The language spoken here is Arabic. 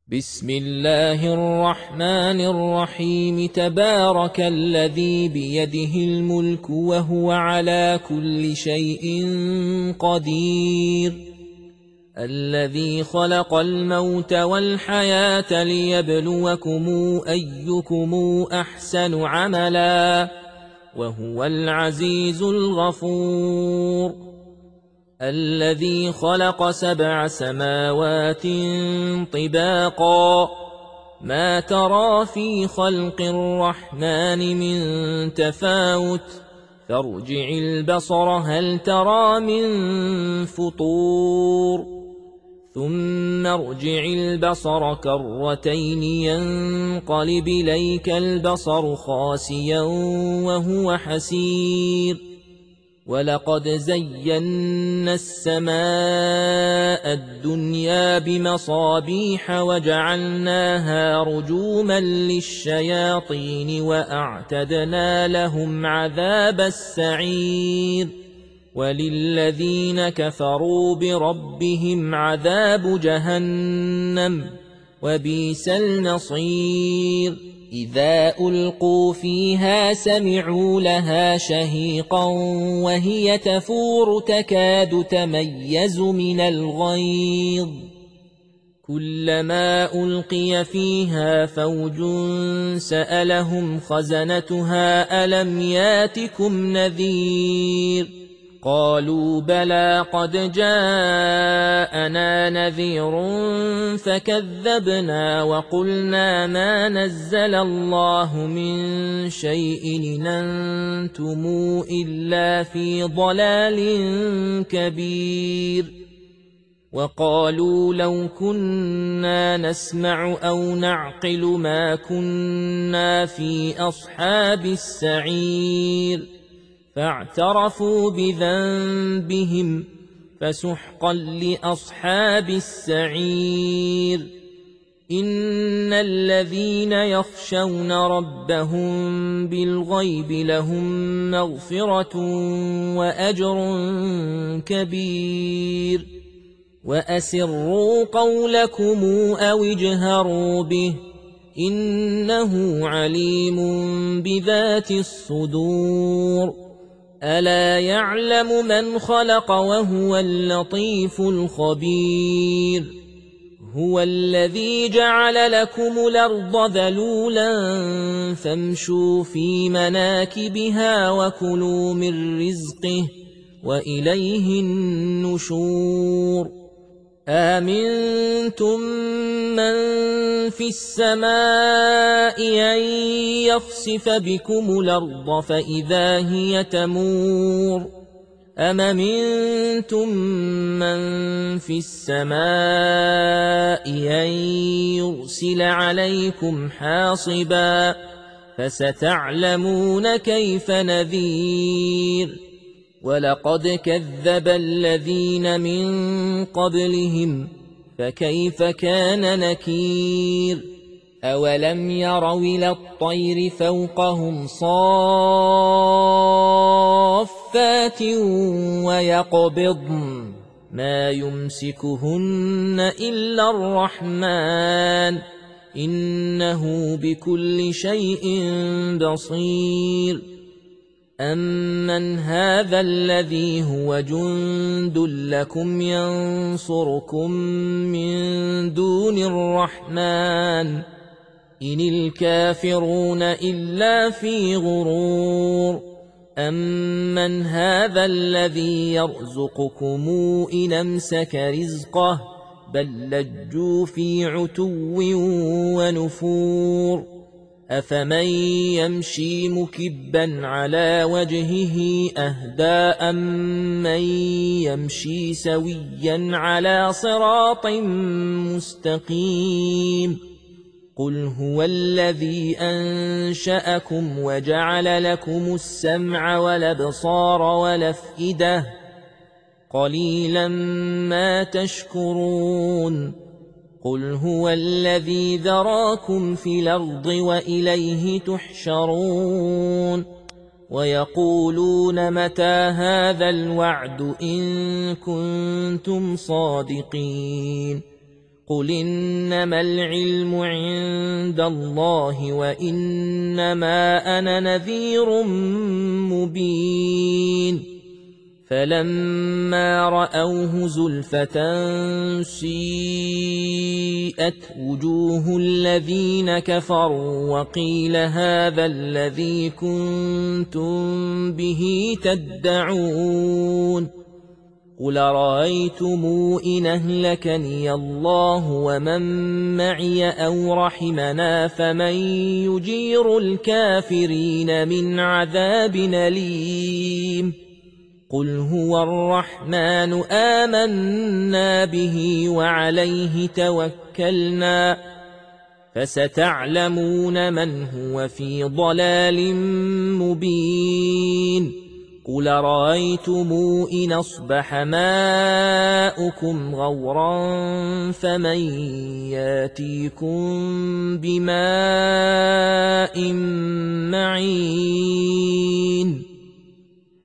بسم الله الرحمن الرحيم. تبارك الذي بيده الملك وهو على كل شيء قدير، الذي خلق الموت والحياة ليبلوكم أيكم أحسن عملا، وهو العزيز الغفور. الذي خلق 7 سماوات طباقا، ما ترى في خلق الرحمن من تفاوت، فارجع البصر هل ترى من فطور، ثم ارجع البصر كرتين ينقلب إليك البصر خاسئا وهو حسير. ولقد زينا السماء الدنيا بمصابيح وجعلناها رجوما للشياطين وأعتدنا لهم عذاب السعير. وللذين كفروا بربهم عذاب جهنم وبئس المصير. إذا ألقوا فيها سمعوا لها شهيقا وهي تفور تكاد تميز من الغيظ، كلما ألقي فيها فوج سألهم خزنتها ألم ياتكم نذير، قالوا بلى قد جاءنا نذير فكذبنا وقلنا ما نزل الله من شيء إن أنتم إلا في ضلال كبير. وقالوا لو كنا نسمع أو نعقل ما كنا في أصحاب السعير، فاعترفوا بذنبهم فسحقا لأصحاب السعير. إن الذين يخشون ربهم بالغيب لهم مغفرة وأجر كبير. وأسروا قولكم أو اجهروا به إنه عليم بذات الصدور. ألا يعلم من خلق وهو اللطيف الخبير. هو الذي جعل لكم الأرض ذلولا فامشوا في مناكبها وكلوا من رزقه وإليه النشور. آمنتم من في السماء أن يخسف بكم الأرض فإذا هي تمور، أم أمنتم من في السماء أن يرسل عليكم حاصبا، فستعلمون كيف نذير. ولقد كذب الذين من قبلهم فكيف كان نكير. أولم يروا إلى الطير فوقهم صافات ويقبضن ما يمسكهن إلا الرحمن إنه بكل شيء بصير. أمن هذا الذي هو جند لكم ينصركم من دون الرحمن إن الكافرون إلا في غرور. أمن هذا الذي يرزقكم إن أمسك رزقه بل لجوا في عتو ونفور. أفمن يمشي مكبا على وجهه أهدى أمن يمشي سويا على صراط مستقيم. قل هو الذي أنشأكم وجعل لكم السمع والأبصار والأفئدة قليلا ما تشكرون. قل هو الذي ذراكم في الأرض وإليه تحشرون. ويقولون متى هذا الوعد إن كنتم صادقين قل إنما العلم عند الله وإنما أنا نذير مبين فلما رأوه زلفة سيئت وجوه الذين كفروا وقيل هذا الذي كنتم به تدعون قل رأيتم إن أهلكني الله ومن معي أو رحمنا فمن يجير الكافرين من عذاب أليم قل هو الرحمن آمنا به وعليه توكلنا فستعلمون من هو في ضلال مبين قل رأيتم إن أصبح ماؤكم غورا فمن ياتيكم بماء معين